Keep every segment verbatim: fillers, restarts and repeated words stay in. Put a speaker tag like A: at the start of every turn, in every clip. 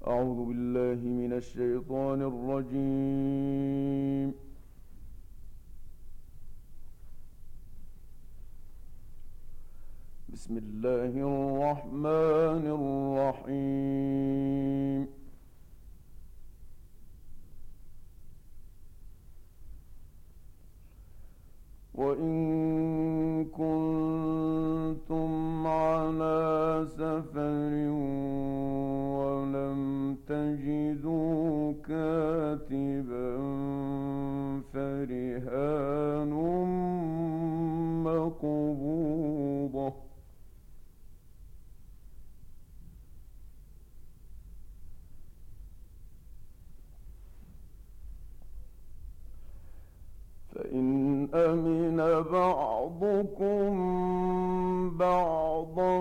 A: أعوذ بالله من الشيطان الرجيم. بسم الله الرحمن الرحيم. وإن كنتم على سفر ولم تجدوا كاتبا فرهان مقبوضة، فإن أمن بعضكم بعضا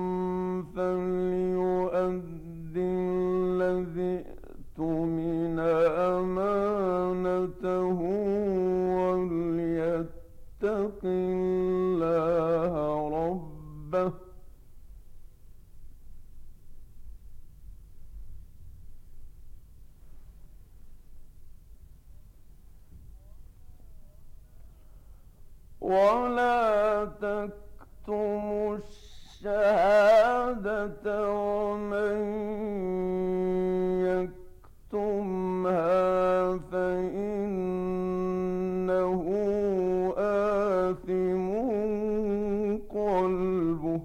A: فليؤد الذي اؤتمن أمانته وليتق الله ربه، ولا تكتموا الشهادة ومن يكتمها فإنه آثم قلبه.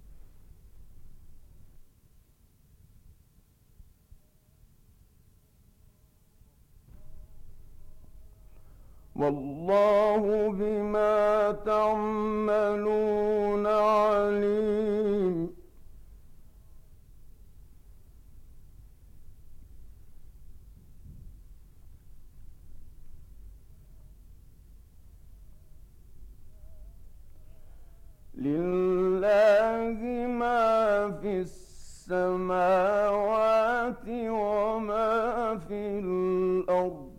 A: والله بما تعملون عليم. لله ما في السماوات وما في الأرض،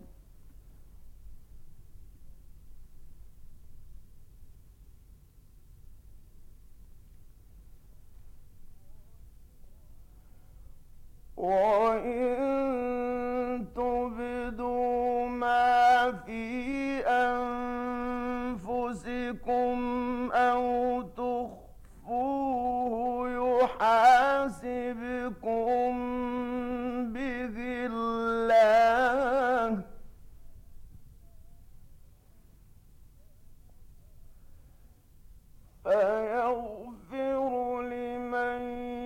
A: وإن تبدوا ما في أنفسكم أو تخفوه يحاسبكم به الله، فيغفر لمن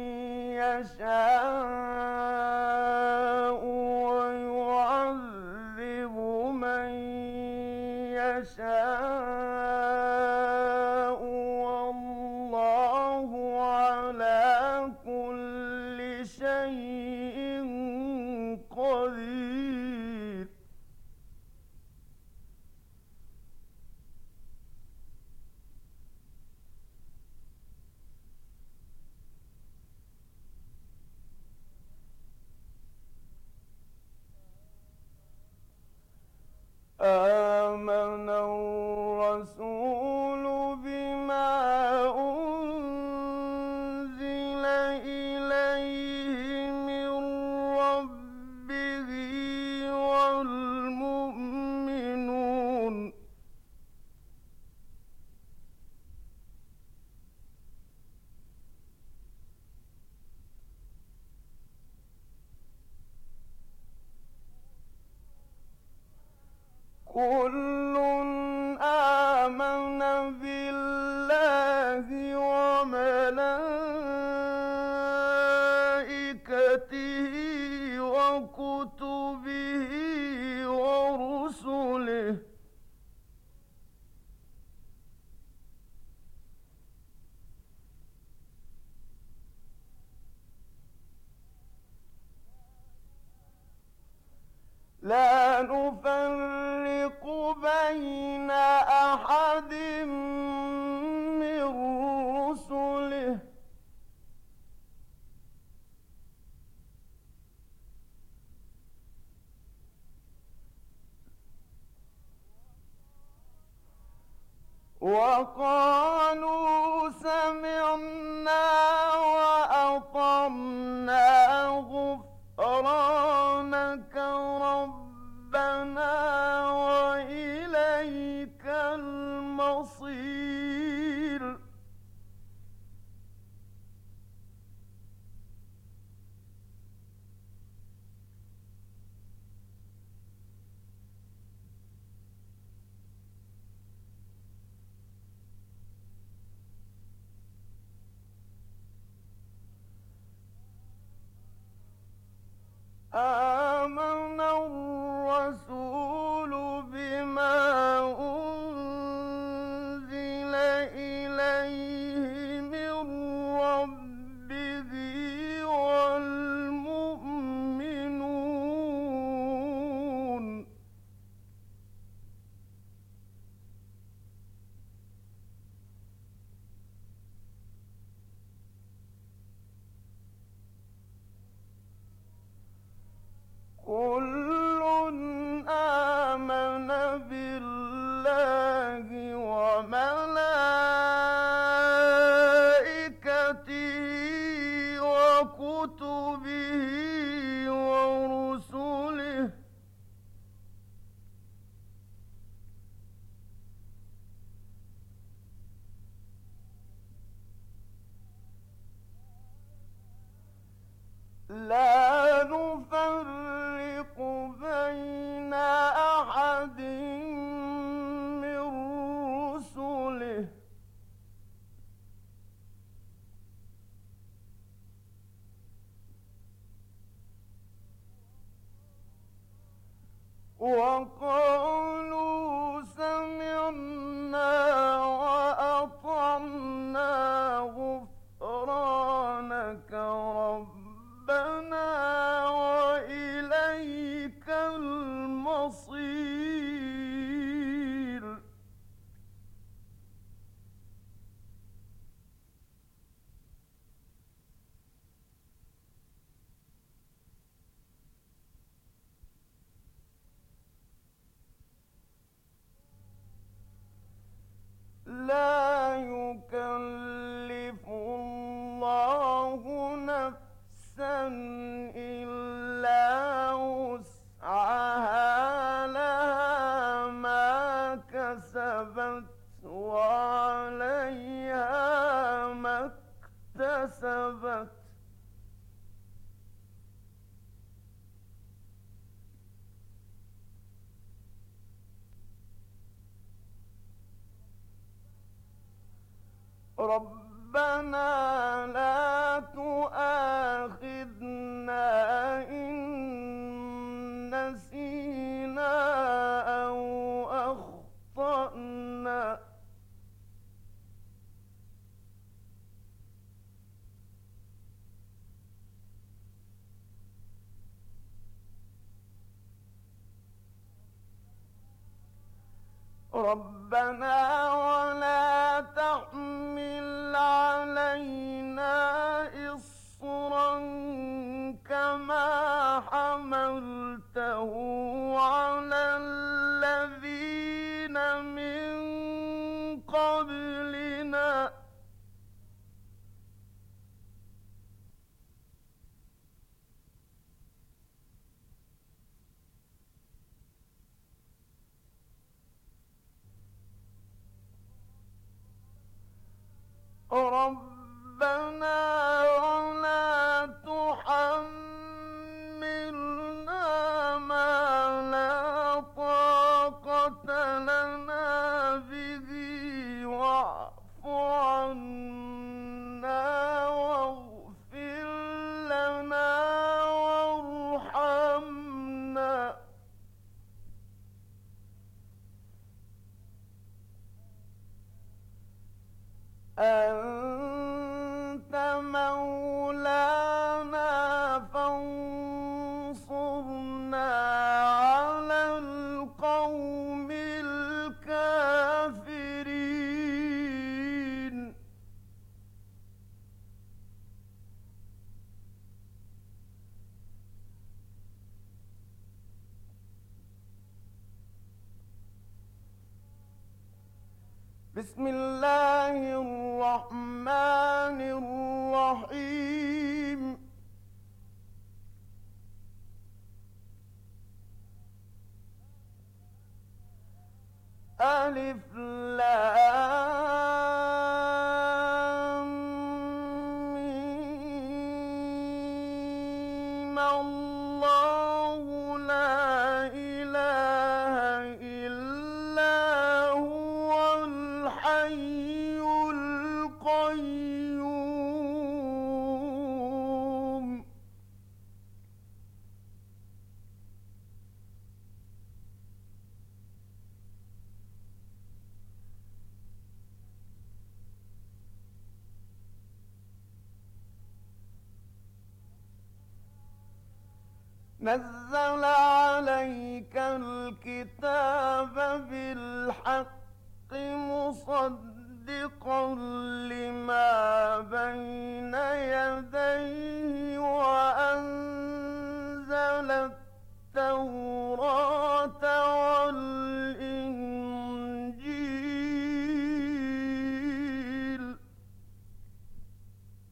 A: يشاء ويعذب من يشاء، والله على كل شيء قدير. آمن الرسول بما أنزل إليه من ربه والمؤمنون كل آمن بالله وملائكته وكتبه ورسله لا نفرق بين أحد من رسله وقالوا سمعنا وأطعنا غفرانك وكتبه ورسله لا نفرق بين أحد من رسله وقالوا سمعنا وأطعنا غفرانك ربنا وإليك المصير لا يكلف الله نفسا إلا وسعها لها ما كسبت وعليها ما اكتسبت ربنا لا تؤاخذنا إن نسينا أو أخطأنا ربنا ولا تحمل علينا إصرا كما حملته على الذين من قبلنا ربنا ولا تحملنا ما لا طاقة لنا به واعف عنا واغفر لنا وارحمنا أنت مولانا فانصرنا على القوم الكافرين بسم الله الرحمن الرحيم ألف لام ميم الله لا إله إلا هو الحي القيوم نزل عليك الكتاب بالحق مصدقا لما بين يديه وأنزل التوراة والإنجيل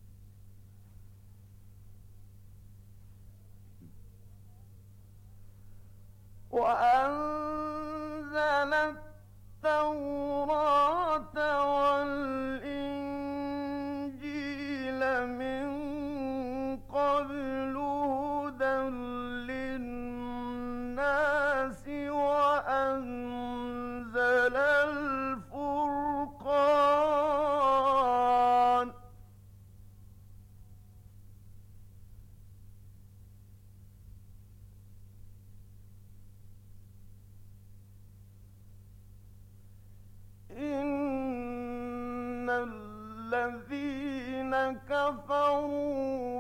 A: كفروا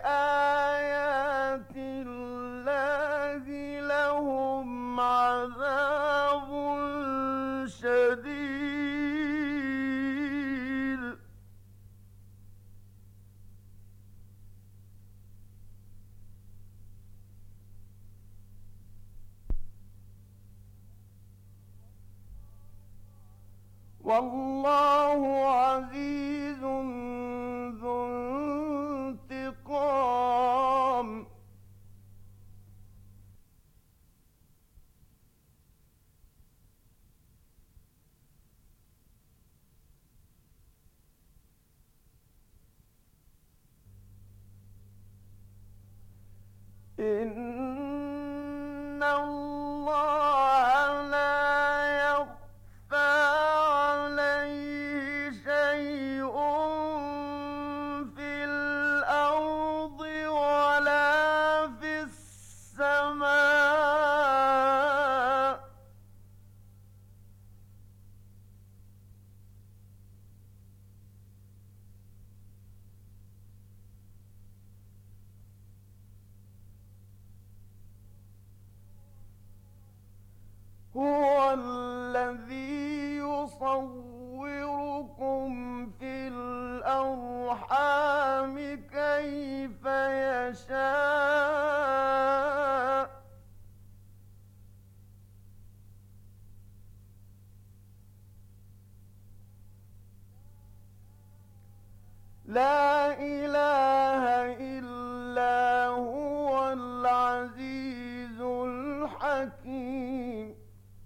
A: بآيات الله لهم عذاب شديد. والله عزيز ذو انتقام. إن الله لا يخفى عليه شيء في الأرض ولا في السماء. هو الذي يصوركم في الأرحام كيف يشاء. لا إله إلا هو العزيز الحكيم.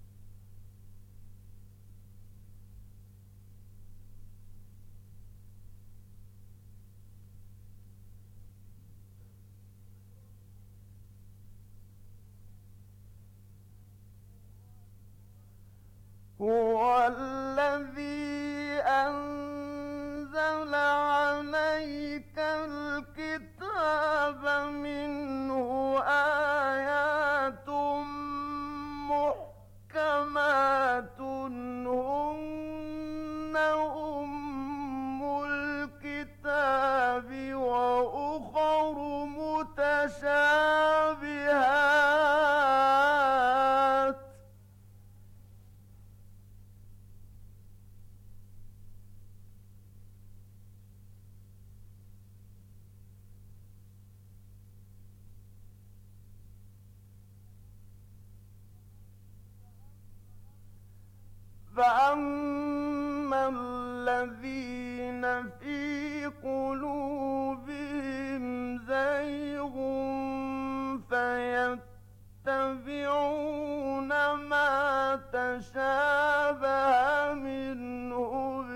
A: هو الذي أنزل عليك الكتاب منه آيات محكمات هن أم الكتاب وأخر متشابهات. فأما الذين في قلوبهم زيغ فيتبعون ما تشابه منه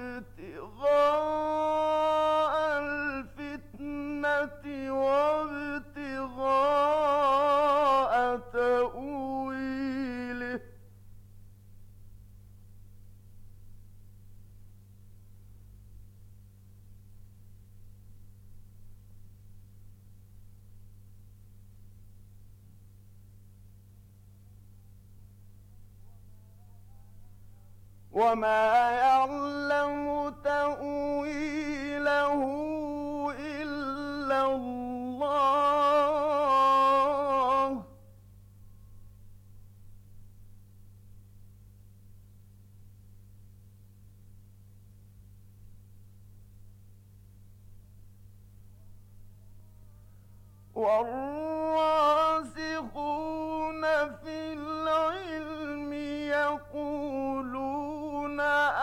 A: ابتغاء الفتنة وابتغاء تأويله. وما يعلم تأويله إلا الله. والراسخون في العلم يقولون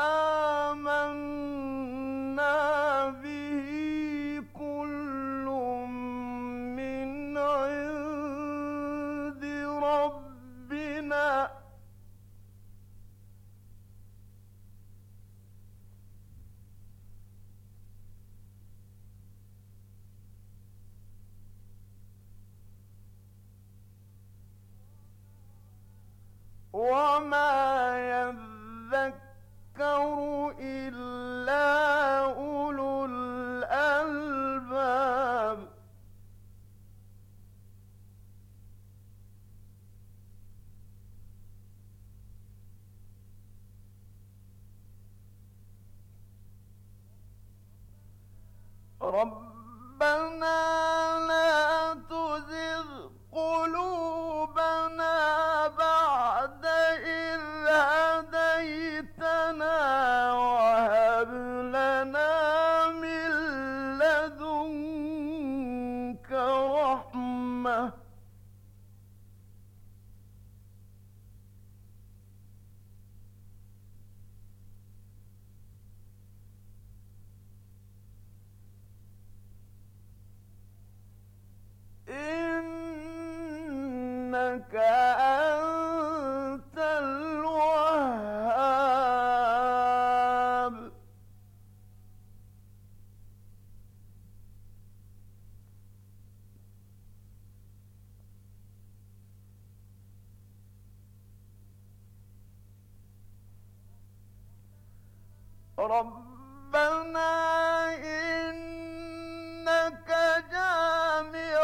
A: آمنا به كل من عند ربنا ربنا لا تزغ قلوبنا بعد إذ هديتنا وهب لنا من لدنك رحمة إنك أنت الوهاب. ربنا إنك جامع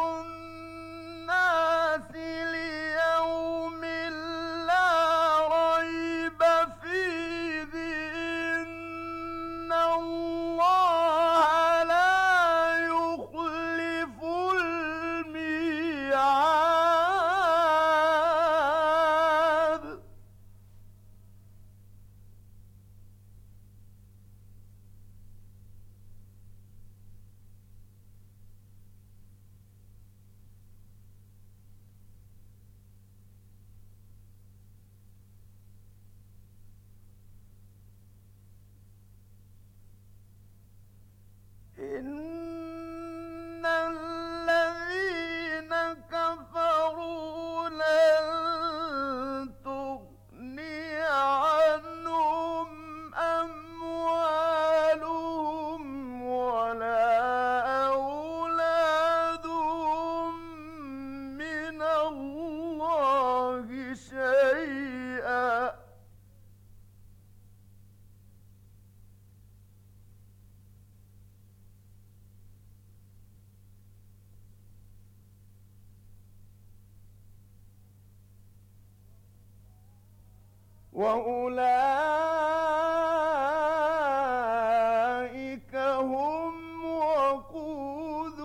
A: الناس ليوم لا ريب فيه إن الله لا يخلف الميعاد. إن الذين كفروا لن تغني عنهم أموالهم ولا أولادهم من الله شيئا وأولئك هم وقود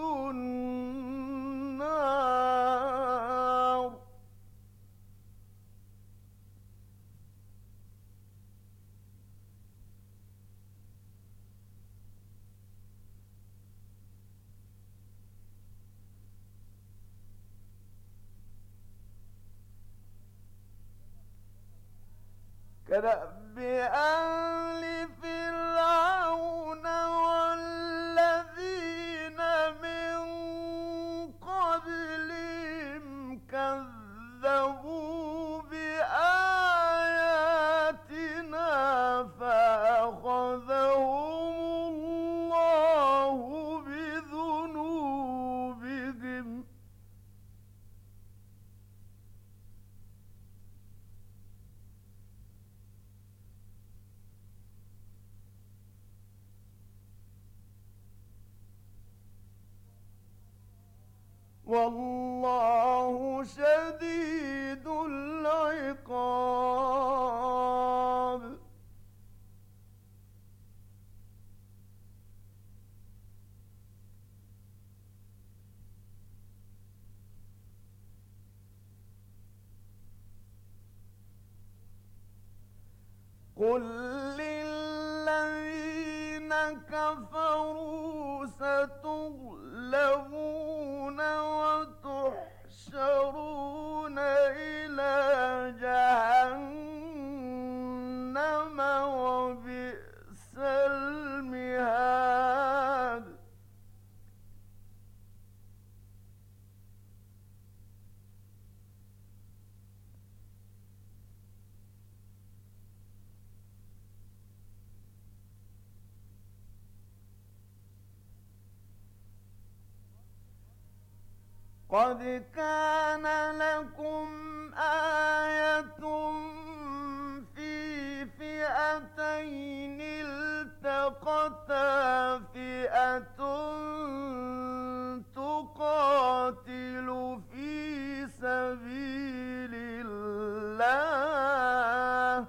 A: النار. كدأب آل فرعون والذين من قبلهم كذبوا بآياتنا فأخذهم الله بذنوبهم. والله شديد العقاب. قل للذين كفروا ستغلبون وتحشرون إلى جهنم وبئس المهاد. قد كان لكم آية في فئتين التقتا فئة تقاتل في سبيل الله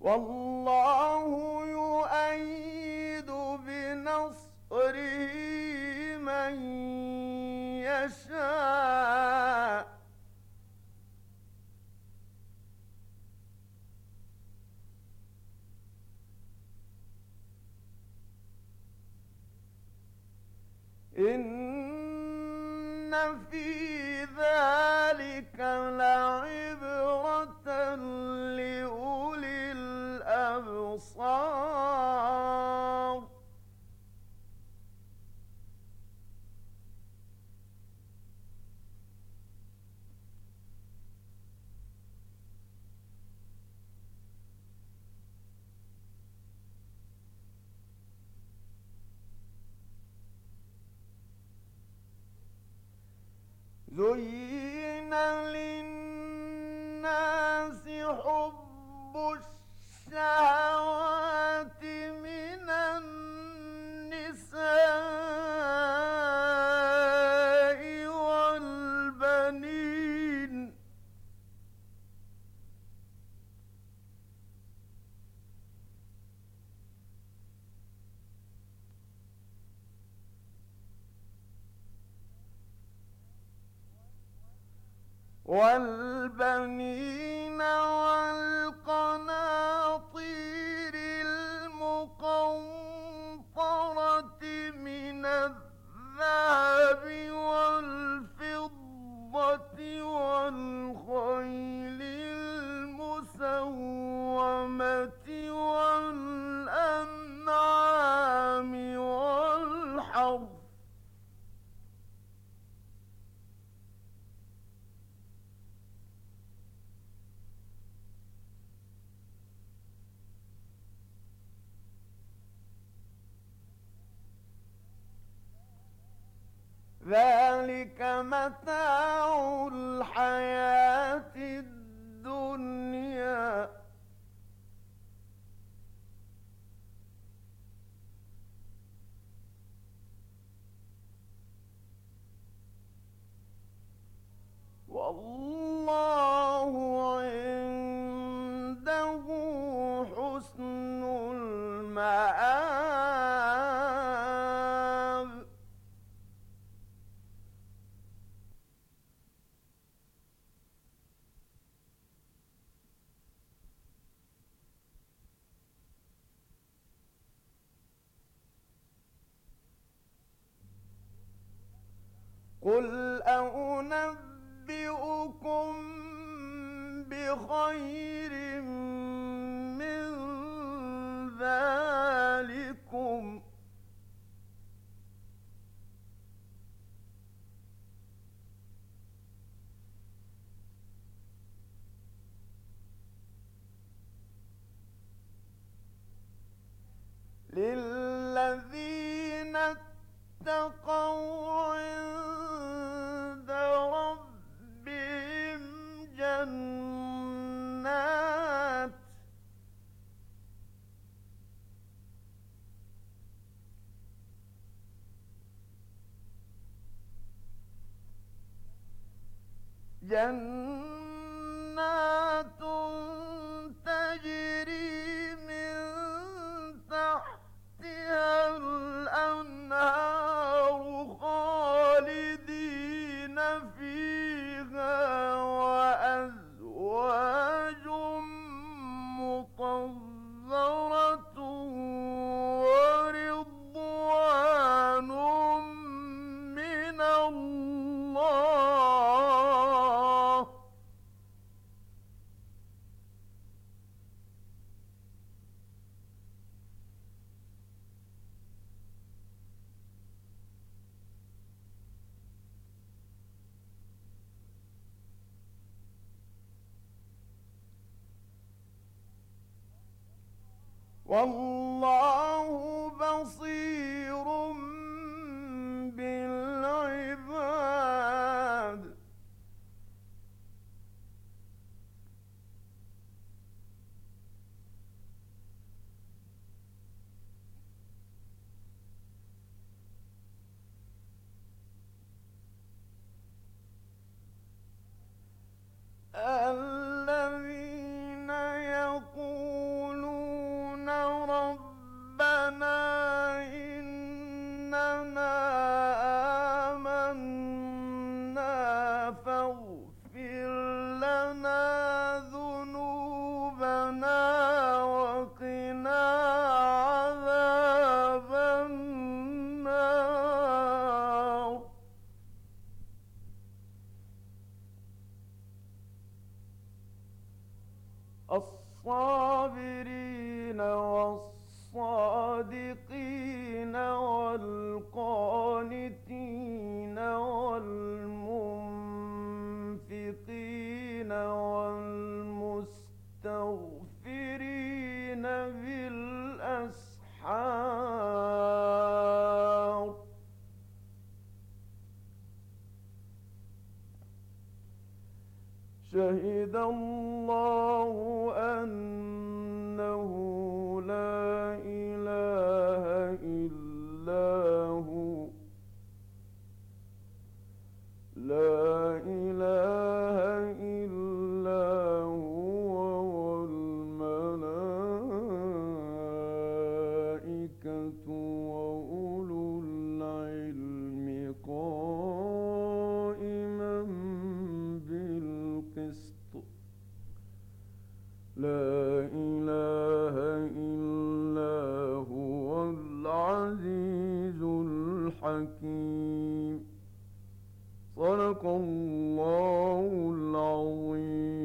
A: والله يؤيد بنصره من يشاء إن في ذلك لعبرة لأولي الأبصار زين للناس حب الشهوات من النساء والبنين والبنين والقناطير المقنطرة من الذهب والفضة والخيل المسومة والأنعام والحرث ذلك متاع الحياة الدنيا والله عنده حسن المآب قل أنبئكم بخير من ذلكم للذين اتقوا عند ربهم جنات جنات تجري من تحتها الأنهار خالدين فيها وأزواج مطهرة ورضوان من الله والله بصير بالعباد الذين يقولون شهد الله أنه لا إله إلا هو لا إله إلا هو والملائكة وأولو العلم قائما بالقسط لا إله إلا هو العزيز الحكيم. صدق الله العظيم.